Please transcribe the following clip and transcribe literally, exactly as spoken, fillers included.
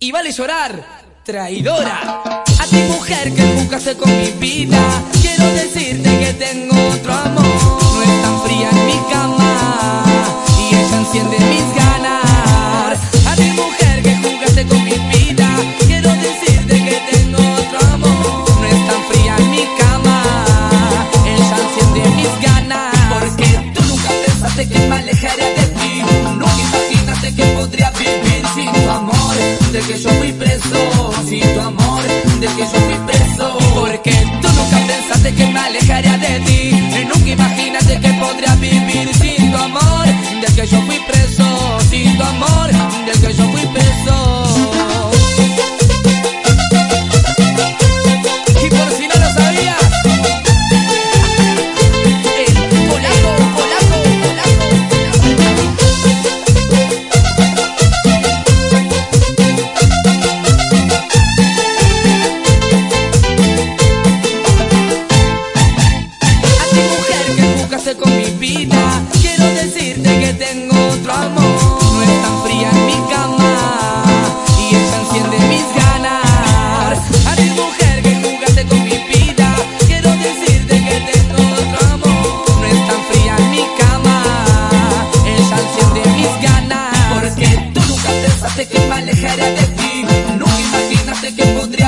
Y vale llorar, traidora. A ti, mujer que jugaste con mi vida, quiero decirte que tengo otro amor. No es tan fría en mi cama y ella enciende mis ganas. A ti, mujer que jugaste con mi vida, quiero decirte que tengo otro amor. No es tan fría en mi cama, ella enciende mis ganas. Porque tú nunca pensaste que me alejaría de ti, nunca imaginaste que podría vivir sin tu amor. De que yo fui preso, sin tu amor, de que yo fui preso. Porque tú nunca pensaste que me alejaría de ti, y nunca imaginaste que podría vivir sin tu amor. De que yo fui preso, sin tu amor, de que yo fui preso. Y por si no lo sabías, el polaco, polaco, polaco, con mi vida, quiero decirte que tengo otro amor. No es tan fría en mi cama y ella enciende mis ganas. A ti, mujer que jugaste con mi vida, quiero decirte que tengo otro amor. No es tan fría en mi cama, ella enciende mis ganas. Porque tú nunca pensaste que me alejaría de ti, nunca imaginaste que podría